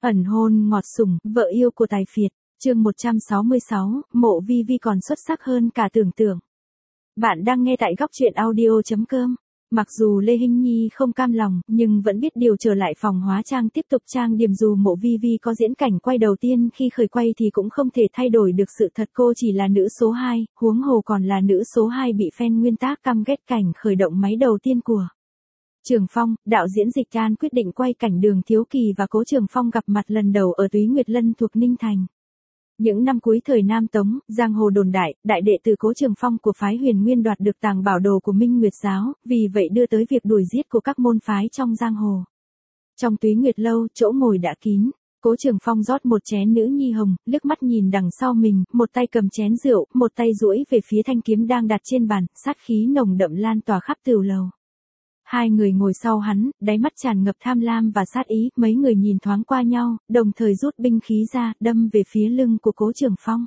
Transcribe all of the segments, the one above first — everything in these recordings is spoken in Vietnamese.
Ẩn hôn ngọt sủng, vợ yêu của tài phiệt, chương 166, mộ Vi Vi còn xuất sắc hơn cả tưởng tượng. Bạn đang nghe tại góc truyện audio.com. Mặc dù Lê Hinh Nhi không cam lòng, nhưng vẫn biết điều trở lại phòng hóa trang tiếp tục trang điểm dù mộ Vi Vi có diễn cảnh quay đầu tiên khi khởi quay thì cũng không thể thay đổi được sự thật cô chỉ là nữ số 2, huống hồ còn là nữ số 2 bị fan nguyên tác căm ghét cảnh khởi động máy đầu tiên của Trường Phong. Đạo diễn Dịch Can quyết định quay cảnh Đường Thiếu Kỳ và Cố Trường Phong gặp mặt lần đầu ở Túy Nguyệt Lân thuộc Ninh Thành. Những năm cuối thời Nam Tống, giang hồ đồn đại đệ tử Cố Trường Phong của phái Huyền Nguyên đoạt được tàng bảo đồ của Minh Nguyệt giáo, vì vậy đưa tới việc đuổi giết của các môn phái trong giang hồ. Trong Túy Nguyệt lâu, chỗ ngồi đã kín, Cố Trường Phong rót một chén nữ nhi hồng, liếc mắt nhìn đằng sau mình, một tay cầm chén rượu, một tay duỗi về phía thanh kiếm đang đặt trên bàn, sát khí nồng đậm lan tỏa khắp tửu lầu. Hai người ngồi sau hắn, đáy mắt tràn ngập tham lam và sát ý, mấy người nhìn thoáng qua nhau, đồng thời rút binh khí ra, đâm về phía lưng của Cố Trường Phong.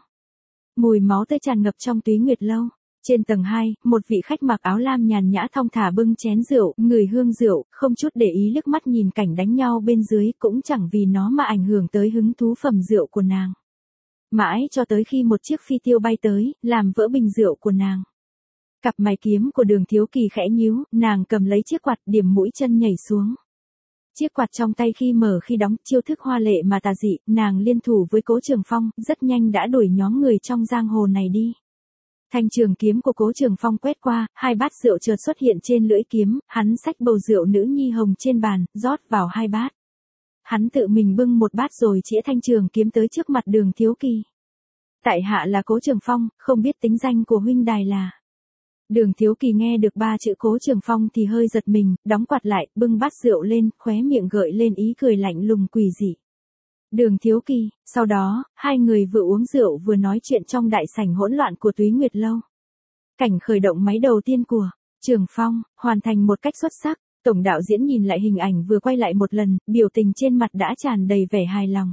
Mùi máu tươi tràn ngập trong Túy Nguyệt lâu. Trên tầng 2, một vị khách mặc áo lam nhàn nhã thong thả bưng chén rượu, ngửi hương rượu, không chút để ý liếc mắt nhìn cảnh đánh nhau bên dưới, cũng chẳng vì nó mà ảnh hưởng tới hứng thú phẩm rượu của nàng. Mãi cho tới khi một chiếc phi tiêu bay tới, làm vỡ bình rượu của nàng. Cặp mày kiếm của Đường Thiếu Kỳ khẽ nhíu, nàng cầm lấy chiếc quạt, điểm mũi chân nhảy xuống. Chiếc quạt trong tay khi mở khi đóng, chiêu thức hoa lệ mà tà dị, nàng liên thủ với Cố Trường Phong, rất nhanh đã đuổi nhóm người trong giang hồ này đi. Thanh trường kiếm của Cố Trường Phong quét qua, hai bát rượu chợt xuất hiện trên lưỡi kiếm, hắn xách bầu rượu nữ nhi hồng trên bàn, rót vào hai bát. Hắn tự mình bưng một bát rồi chĩa thanh trường kiếm tới trước mặt Đường Thiếu Kỳ. Tại hạ là Cố Trường Phong, không biết tính danh của huynh đài là. Đường Thiếu Kỳ nghe được ba chữ Cố Trường Phong thì hơi giật mình, đóng quạt lại, bưng bát rượu lên, khóe miệng gợi lên ý cười lạnh lùng quỷ dị. Đường Thiếu Kỳ, sau đó, hai người vừa uống rượu vừa nói chuyện trong đại sảnh hỗn loạn của Túy Nguyệt lâu. Cảnh khởi động máy đầu tiên của Trường Phong, hoàn thành một cách xuất sắc, tổng đạo diễn nhìn lại hình ảnh vừa quay lại một lần, biểu tình trên mặt đã tràn đầy vẻ hài lòng.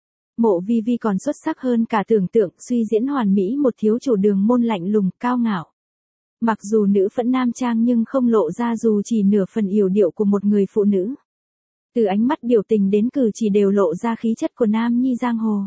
Mộ Vi Vi còn xuất sắc hơn cả tưởng tượng, suy diễn hoàn mỹ một thiếu chủ đường môn lạnh lùng, cao ngạo. Mặc dù nữ phẫn nam trang nhưng không lộ ra dù chỉ nửa phần yểu điệu của một người phụ nữ. Từ ánh mắt biểu tình đến cử chỉ đều lộ ra khí chất của nam nhi giang hồ.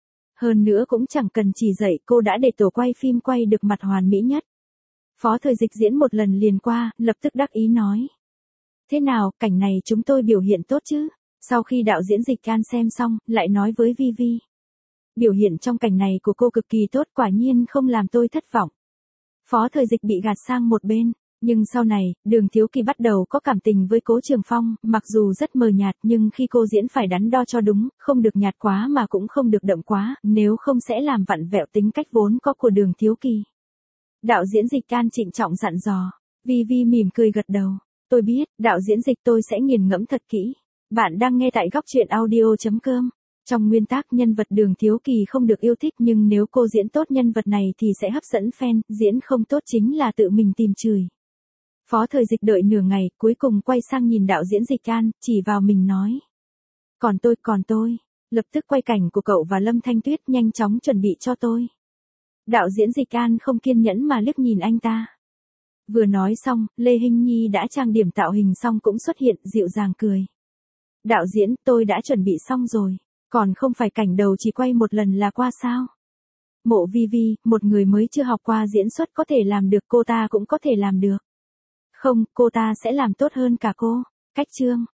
Hơn nữa cũng chẳng cần chỉ dạy, cô đã để tổ quay phim quay được mặt hoàn mỹ nhất. Phó Thời Dịch diễn một lần liền qua, lập tức đắc ý nói. Thế nào, cảnh này chúng tôi biểu hiện tốt chứ? Sau khi đạo diễn Dịch Can xem xong, lại nói với Vi Vi. Biểu hiện trong cảnh này của cô cực kỳ tốt, quả nhiên không làm tôi thất vọng. Phó Thời Dịch bị gạt sang một bên, nhưng sau này, Đường Thiếu Kỳ bắt đầu có cảm tình với Cố Trường Phong, mặc dù rất mờ nhạt nhưng khi cô diễn phải đắn đo cho đúng, không được nhạt quá mà cũng không được đậm quá, nếu không sẽ làm vặn vẹo tính cách vốn có của Đường Thiếu Kỳ. Đạo diễn Dịch Can trịnh trọng dặn dò, Vi Vi mỉm cười gật đầu, tôi biết, đạo diễn Dịch tôi sẽ nghiền ngẫm thật kỹ. Bạn đang nghe tại góc truyện audio.com. Trong nguyên tắc nhân vật Đường Thiếu Kỳ không được yêu thích nhưng nếu cô diễn tốt nhân vật này thì sẽ hấp dẫn fan, diễn không tốt chính là tự mình tìm chửi. Phó Thời Dịch đợi nửa ngày, cuối cùng quay sang nhìn đạo diễn Dịch Can, chỉ vào mình nói. Còn tôi, lập tức quay cảnh của cậu và Lâm Thanh Tuyết nhanh chóng chuẩn bị cho tôi. Đạo diễn Dịch Can không kiên nhẫn mà liếc nhìn anh ta. Vừa nói xong, Lê Hinh Nhi đã trang điểm tạo hình xong cũng xuất hiện, dịu dàng cười. Đạo diễn, tôi đã chuẩn bị xong rồi. Còn không phải cảnh đầu chỉ quay một lần là qua sao? Mộ Vi Vi, một người mới chưa học qua diễn xuất có thể làm được, cô ta cũng có thể làm được. Không, cô ta sẽ làm tốt hơn cả cô. Cách chương.